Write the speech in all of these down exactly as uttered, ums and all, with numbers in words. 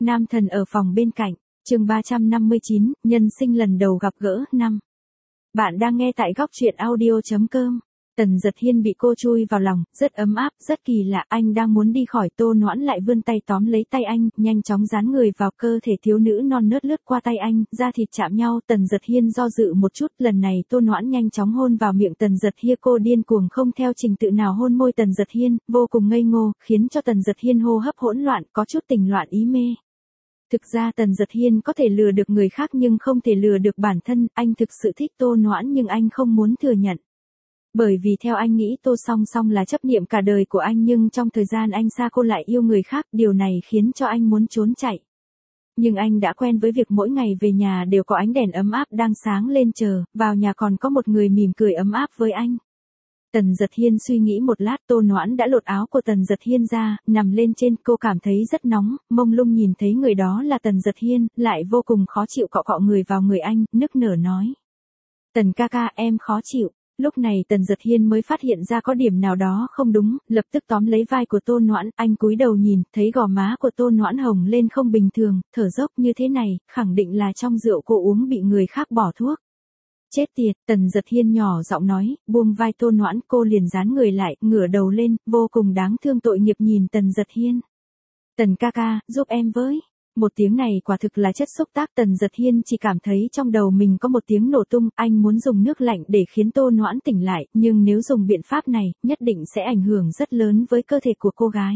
Nam thần ở phòng bên cạnh, chương ba trăm năm mươi chín, nhân sinh lần đầu gặp gỡ, năm. Bạn đang nghe tại góc truyện audio.com. Tần Dật Hiên bị cô chui vào lòng, rất ấm áp, rất kỳ lạ. Anh đang muốn đi khỏi, Tô Noãn lại vươn tay tóm lấy tay anh, nhanh chóng dán người vào cơ thể thiếu nữ non nớt lướt qua tay anh, da thịt chạm nhau. Tần Dật Hiên do dự một chút, lần này Tô Noãn nhanh chóng hôn vào miệng Tần Dật Hiên. Cô điên cuồng không theo trình tự nào hôn môi Tần Dật Hiên, vô cùng ngây ngô, khiến cho Tần Dật Hiên hô hấp hỗn loạn, có chút tình loạn ý mê. Thực ra Tần Dật Hiên có thể lừa được người khác nhưng không thể lừa được bản thân. Anh thực sự thích Tô Noãn nhưng anh không muốn thừa nhận. Bởi vì theo anh nghĩ Tô Song Song là chấp niệm cả đời của anh, nhưng trong thời gian anh xa cô lại yêu người khác, điều này khiến cho anh muốn trốn chạy. Nhưng anh đã quen với việc mỗi ngày về nhà đều có ánh đèn ấm áp đang sáng lên chờ, vào nhà còn có một người mỉm cười ấm áp với anh. Tần Dật Hiên suy nghĩ một lát, Tô Noãn đã lột áo của Tần Dật Hiên ra, nằm lên trên. Cô cảm thấy rất nóng, mông lung nhìn thấy người đó là Tần Dật Hiên, lại vô cùng khó chịu, cọ cọ người vào người anh, nức nở nói. Tần ca ca, em khó chịu. Lúc này Tần Dật Hiên mới phát hiện ra có điểm nào đó không đúng, lập tức tóm lấy vai của Tô Noãn. Anh cúi đầu nhìn, thấy gò má của Tô Noãn hồng lên không bình thường, thở dốc như thế này, khẳng định là trong rượu cô uống bị người khác bỏ thuốc. Chết tiệt, Tần Dật Hiên nhỏ giọng nói, buông vai Tô Noãn. Cô liền dán người lại, ngửa đầu lên, vô cùng đáng thương tội nghiệp nhìn Tần Dật Hiên. Tần ca ca, giúp em với. Một tiếng này quả thực là chất xúc tác. Tần Dật Hiên chỉ cảm thấy trong đầu mình có một tiếng nổ tung. Anh muốn dùng nước lạnh để khiến Tô Noãn tỉnh lại, nhưng nếu dùng biện pháp này, nhất định sẽ ảnh hưởng rất lớn với cơ thể của cô gái.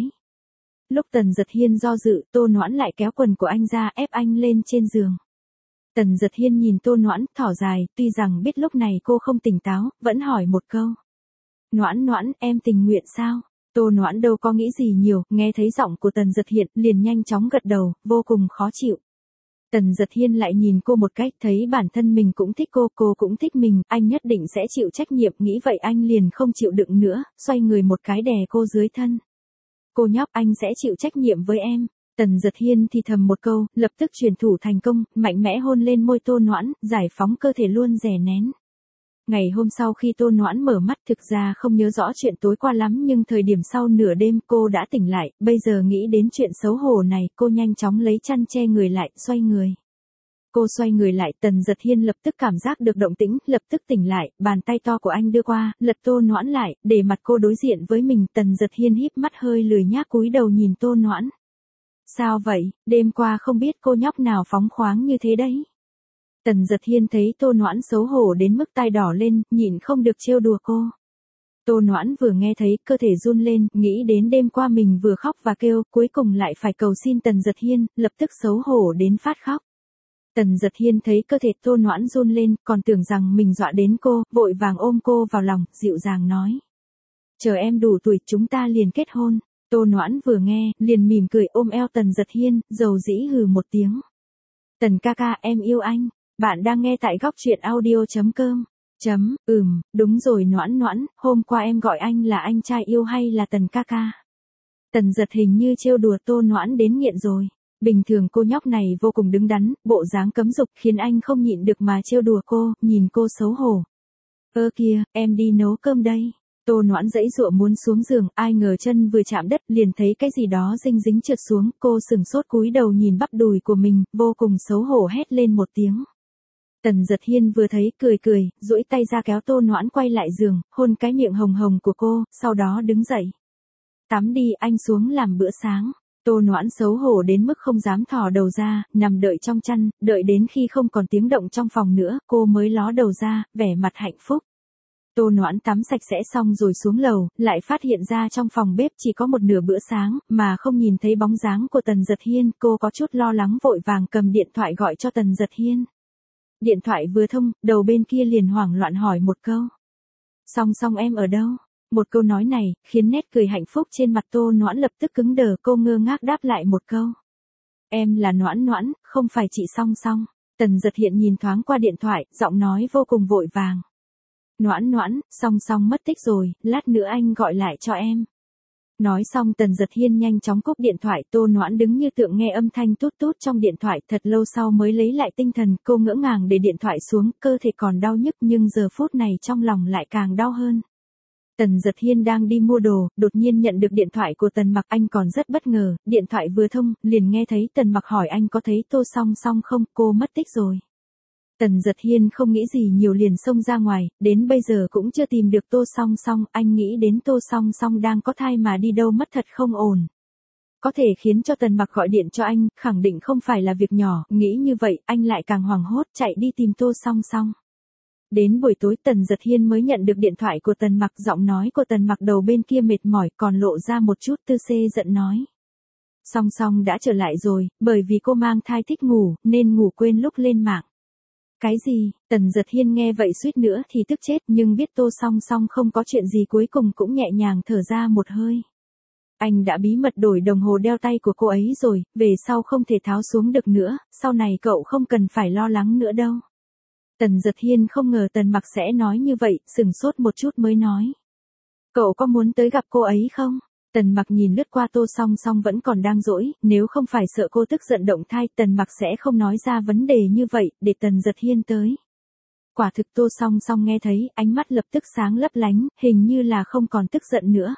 Lúc Tần Dật Hiên do dự, Tô Noãn lại kéo quần của anh ra, ép anh lên trên giường. Tần Dật Hiên nhìn Tô Noãn, thở dài, tuy rằng biết lúc này cô không tỉnh táo, vẫn hỏi một câu. Noãn Noãn, em tình nguyện sao? Tô Noãn đâu có nghĩ gì nhiều, nghe thấy giọng của Tần Dật Hiên, liền nhanh chóng gật đầu, vô cùng khó chịu. Tần Dật Hiên lại nhìn cô một cách, thấy bản thân mình cũng thích cô, cô cũng thích mình, anh nhất định sẽ chịu trách nhiệm, nghĩ vậy anh liền không chịu đựng nữa, xoay người một cái đè cô dưới thân. Cô nhóc, anh sẽ chịu trách nhiệm với em. Tần Dật Hiên thì thầm một câu, lập tức chuyển thủ thành công, mạnh mẽ hôn lên môi Tô Noãn, giải phóng cơ thể luôn dè nén. Ngày hôm sau khi Tô Noãn mở mắt, thực ra không nhớ rõ chuyện tối qua lắm, nhưng thời điểm sau nửa đêm cô đã tỉnh lại, bây giờ nghĩ đến chuyện xấu hổ này, cô nhanh chóng lấy chăn che người lại, xoay người. Cô xoay người lại, Tần Dật Hiên lập tức cảm giác được động tĩnh, lập tức tỉnh lại, bàn tay to của anh đưa qua, lật Tô Noãn lại, để mặt cô đối diện với mình. Tần Dật Hiên híp mắt hơi lười nhác cúi đầu nhìn Tô Noãn. Sao vậy, đêm qua không biết cô nhóc nào phóng khoáng như thế đấy. Tần Dật Hiên thấy Tô Noãn xấu hổ đến mức tai đỏ lên, nhịn không được trêu đùa cô. Tô Noãn vừa nghe thấy, cơ thể run lên, nghĩ đến đêm qua mình vừa khóc và kêu, cuối cùng lại phải cầu xin Tần Dật Hiên, lập tức xấu hổ đến phát khóc. Tần Dật Hiên thấy cơ thể Tô Noãn run lên, còn tưởng rằng mình dọa đến cô, vội vàng ôm cô vào lòng, dịu dàng nói. Chờ em đủ tuổi chúng ta liền kết hôn. Tô Noãn vừa nghe, liền mỉm cười ôm eo Tần Dật Hiên, dầu dĩ hừ một tiếng. Tần ca ca, em yêu anh. Bạn đang nghe tại góc truyện audio.com. Chấm, ừm, đúng rồi Noãn Noãn, hôm qua em gọi anh là anh trai yêu hay là Tần ca ca? Tần Dật hình như trêu đùa Tô Noãn đến nghiện rồi. Bình thường cô nhóc này vô cùng đứng đắn, bộ dáng cấm dục khiến anh không nhịn được mà trêu đùa cô, nhìn cô xấu hổ. Ơ kìa, em đi nấu cơm đây. Tô Noãn giãy giụa muốn xuống giường, ai ngờ chân vừa chạm đất liền thấy cái gì đó dinh dính trượt xuống, cô sừng sốt cúi đầu nhìn bắp đùi của mình, vô cùng xấu hổ hét lên một tiếng. Tần Dật Hiên vừa thấy, cười cười, duỗi tay ra kéo Tô Noãn quay lại giường, hôn cái miệng hồng hồng của cô, sau đó đứng dậy. Tắm đi, anh xuống làm bữa sáng. Tô Noãn xấu hổ đến mức không dám thò đầu ra, nằm đợi trong chăn, đợi đến khi không còn tiếng động trong phòng nữa, cô mới ló đầu ra, vẻ mặt hạnh phúc. Tô Noãn tắm sạch sẽ xong rồi xuống lầu, lại phát hiện ra trong phòng bếp chỉ có một nửa bữa sáng, mà không nhìn thấy bóng dáng của Tần Dật Hiên, cô có chút lo lắng vội vàng cầm điện thoại gọi cho Tần Dật Hiên. Điện thoại vừa thông, đầu bên kia liền hoảng loạn hỏi một câu. Song Song em ở đâu? Một câu nói này, khiến nét cười hạnh phúc trên mặt Tô Noãn lập tức cứng đờ, cô ngơ ngác đáp lại một câu. Em là Noãn Noãn, không phải chị Song Song. Tần Dật Hiên nhìn thoáng qua điện thoại, giọng nói vô cùng vội vàng. Noãn Noãn, Song Song mất tích rồi, lát nữa anh gọi lại cho em. Nói xong Tần Dật Hiên nhanh chóng cúp điện thoại. Tô Noãn đứng như tượng nghe âm thanh tút tút trong điện thoại, thật lâu sau mới lấy lại tinh thần, cô ngỡ ngàng để điện thoại xuống, cơ thể còn đau nhức nhưng giờ phút này trong lòng lại càng đau hơn. Tần Giật Hiên đang đi mua đồ, đột nhiên nhận được điện thoại của Tần Mặc, anh còn rất bất ngờ, điện thoại vừa thông, liền nghe thấy Tần Mặc hỏi anh có thấy Tô Song Song không, cô mất tích rồi. Tần Giật Hiên không nghĩ gì nhiều liền xông ra ngoài, đến bây giờ cũng chưa tìm được Tô Song Song, anh nghĩ đến Tô Song Song đang có thai mà đi đâu mất thật không ổn. Có thể khiến cho Tần Mặc gọi điện cho anh, khẳng định không phải là việc nhỏ, nghĩ như vậy, anh lại càng hoảng hốt chạy đi tìm Tô Song Song. Đến buổi tối Tần Giật Hiên mới nhận được điện thoại của Tần Mặc, giọng nói của Tần Mặc đầu bên kia mệt mỏi còn lộ ra một chút tư xê giận nói. Song Song đã trở lại rồi, bởi vì cô mang thai thích ngủ, nên ngủ quên lúc lên mạng. Cái gì? Tần Giật Hiên nghe vậy suýt nữa thì tức chết, nhưng biết Tô Song Song không có chuyện gì cuối cùng cũng nhẹ nhàng thở ra một hơi. Anh đã bí mật đổi đồng hồ đeo tay của cô ấy rồi, về sau không thể tháo xuống được nữa, sau này cậu không cần phải lo lắng nữa đâu. Tần Giật Hiên không ngờ Tần Mặc sẽ nói như vậy, sửng sốt một chút mới nói. Cậu có muốn tới gặp cô ấy không? Tần Mặc nhìn lướt qua Tô Song Song vẫn còn đang dỗi, nếu không phải sợ cô tức giận động thai, Tần Mặc sẽ không nói ra vấn đề như vậy, để Tần Giật Hiên tới. Quả thực Tô Song Song nghe thấy, ánh mắt lập tức sáng lấp lánh, hình như là không còn tức giận nữa.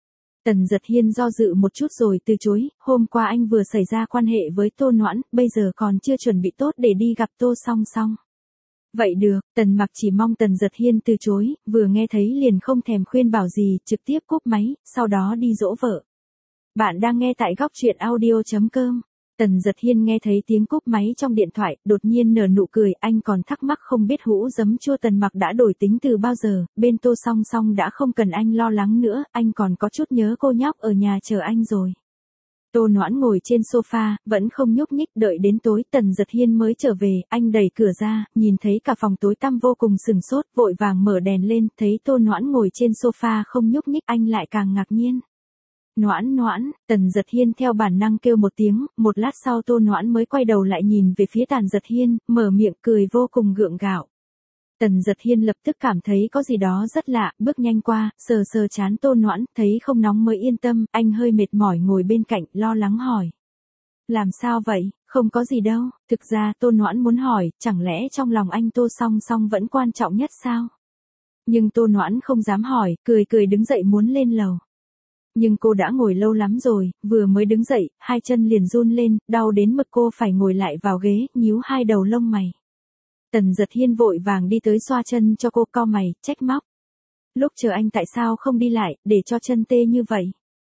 Tần Giật Hiên do dự một chút rồi từ chối, hôm qua anh vừa xảy ra quan hệ với Tô Noãn, bây giờ còn chưa chuẩn bị tốt để đi gặp Tô Song Song. Vậy được, Tần Mặc chỉ mong Tần Giật Hiên từ chối, vừa nghe thấy liền không thèm khuyên bảo gì, trực tiếp cúp máy, sau đó đi dỗ vợ. Bạn đang nghe tại góc truyện audio chấm com. Tần Giật Hiên nghe thấy tiếng cúp máy trong điện thoại, đột nhiên nở nụ cười, anh còn thắc mắc không biết hũ giấm chua Tần Mặc đã đổi tính từ bao giờ, bên Tô Song Song đã không cần anh lo lắng nữa, anh còn có chút nhớ cô nhóc ở nhà chờ anh rồi. Tô Noãn ngồi trên sofa, vẫn không nhúc nhích, đợi đến tối Tần Giật Hiên mới trở về, anh đẩy cửa ra, nhìn thấy cả phòng tối tăm vô cùng sừng sốt, vội vàng mở đèn lên, thấy Tô Noãn ngồi trên sofa không nhúc nhích, anh lại càng ngạc nhiên. Noãn Noãn, Tần Giật Hiên theo bản năng kêu một tiếng, một lát sau Tô Noãn mới quay đầu lại nhìn về phía Tần Giật Hiên, mở miệng cười vô cùng gượng gạo. Tần Giật Hiên lập tức cảm thấy có gì đó rất lạ, bước nhanh qua, sờ sờ trán Tô Noãn, thấy không nóng mới yên tâm, anh hơi mệt mỏi ngồi bên cạnh, lo lắng hỏi. Làm sao vậy, không có gì đâu, thực ra Tô Noãn muốn hỏi, chẳng lẽ trong lòng anh Tô Song Song vẫn quan trọng nhất sao? Nhưng Tô Noãn không dám hỏi, cười cười đứng dậy muốn lên lầu. Nhưng cô đã ngồi lâu lắm rồi, vừa mới đứng dậy, hai chân liền run lên, đau đến mức cô phải ngồi lại vào ghế, nhíu hai đầu lông mày. Tần Giật Hiên vội vàng đi tới xoa chân cho cô, cau mày, trách móc. Lúc chờ anh tại sao không đi lại, để cho chân tê như vậy?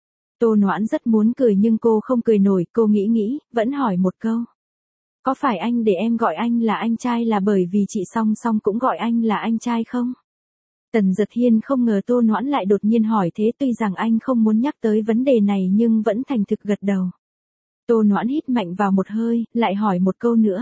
Tô Noãn rất muốn cười nhưng cô không cười nổi, cô nghĩ nghĩ, vẫn hỏi một câu. Có phải anh để em gọi anh là anh trai là bởi vì chị Song Song cũng gọi anh là anh trai không? Tần Giật Hiên không ngờ Tô Noãn lại đột nhiên hỏi thế, tuy rằng anh không muốn nhắc tới vấn đề này nhưng vẫn thành thực gật đầu. Tô Noãn hít mạnh vào một hơi, lại hỏi một câu nữa.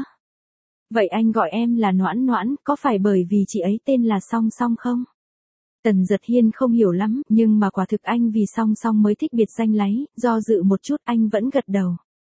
Vậy anh gọi em là Noãn Noãn, có phải bởi vì chị ấy tên là Song Song không? Tần Giật Hiên không hiểu lắm, nhưng mà quả thực anh vì Song Song mới thích biệt danh lấy, do dự một chút anh vẫn gật đầu.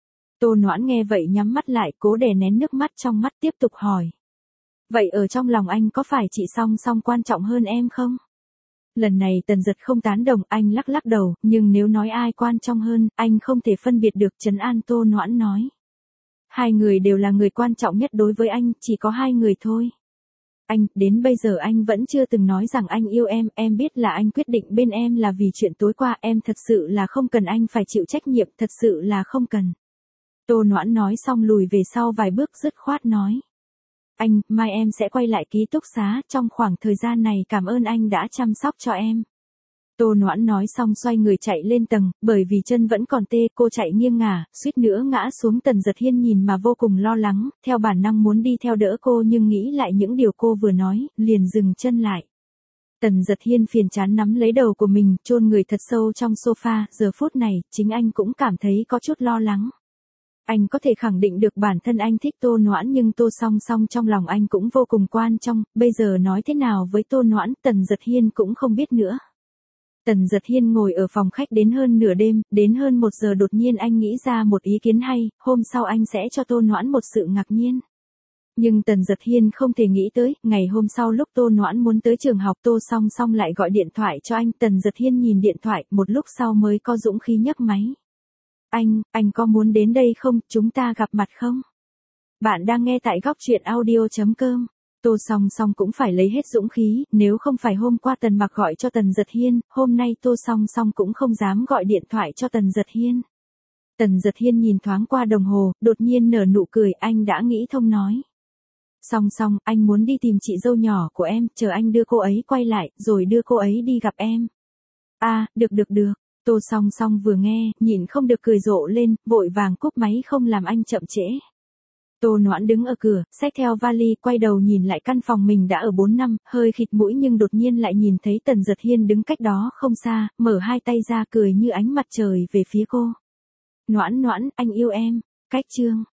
Tô Noãn nghe vậy nhắm mắt lại, cố đè nén nước mắt trong mắt tiếp tục hỏi. Vậy ở trong lòng anh có phải chị Song Song quan trọng hơn em không? Lần này Tần Giật không tán đồng, anh lắc lắc đầu, nhưng nếu nói ai quan trọng hơn, anh không thể phân biệt được, trấn an Tô Noãn nói. Hai người đều là người quan trọng nhất đối với anh, chỉ có hai người thôi. Anh, đến bây giờ anh vẫn chưa từng nói rằng anh yêu em, em biết là anh quyết định bên em là vì chuyện tối qua, em thật sự là không cần anh phải chịu trách nhiệm, thật sự là không cần. Tô Noãn nói xong lùi về sau vài bước dứt khoát nói. Anh, mai em sẽ quay lại ký túc xá, trong khoảng thời gian này cảm ơn anh đã chăm sóc cho em. Tô Noãn nói xong xoay người chạy lên tầng, bởi vì chân vẫn còn tê, cô chạy nghiêng ngả, suýt nữa ngã xuống. Tần Giật Hiên nhìn mà vô cùng lo lắng, theo bản năng muốn đi theo đỡ cô nhưng nghĩ lại những điều cô vừa nói, liền dừng chân lại. Tần Giật Hiên phiền chán nắm lấy đầu của mình, chôn người thật sâu trong sofa, giờ phút này, chính anh cũng cảm thấy có chút lo lắng. Anh có thể khẳng định được bản thân anh thích Tô Noãn nhưng Tô Song Song trong lòng anh cũng vô cùng quan trọng, bây giờ nói thế nào với Tô Noãn, Tần Giật Hiên cũng không biết nữa. Tần Giật Hiên ngồi ở phòng khách đến hơn nửa đêm, đến hơn một giờ đột nhiên anh nghĩ ra một ý kiến hay, hôm sau anh sẽ cho Tô Noãn một sự ngạc nhiên. Nhưng Tần Giật Hiên không thể nghĩ tới, ngày hôm sau lúc Tô Noãn muốn tới trường học Tô Song Song lại gọi điện thoại cho anh, Tần Giật Hiên nhìn điện thoại, một lúc sau mới có dũng khí nhấc máy. Anh, anh có muốn đến đây không, chúng ta gặp mặt không? Bạn đang nghe tại góc truyện audio chấm com. Tô Song Song cũng phải lấy hết dũng khí, nếu không phải hôm qua Tần Mặc gọi cho Tần Dật Hiên, hôm nay Tô Song Song cũng không dám gọi điện thoại cho Tần Dật Hiên. Tần Dật Hiên nhìn thoáng qua đồng hồ, đột nhiên nở nụ cười, anh đã nghĩ thông nói. Song Song, anh muốn đi tìm chị dâu nhỏ của em, chờ anh đưa cô ấy quay lại, rồi đưa cô ấy đi gặp em. À, được được được. Tô Song Song vừa nghe, nhịn không được cười rộ lên, vội vàng cúp máy không làm anh chậm trễ. Tô Noãn đứng ở cửa, xách theo vali, quay đầu nhìn lại căn phòng mình đã ở bốn năm, hơi khịt mũi nhưng đột nhiên lại nhìn thấy Tần Dật Hiên đứng cách đó không xa, mở hai tay ra cười như ánh mặt trời về phía cô. Noãn Noãn, anh yêu em. Cách chương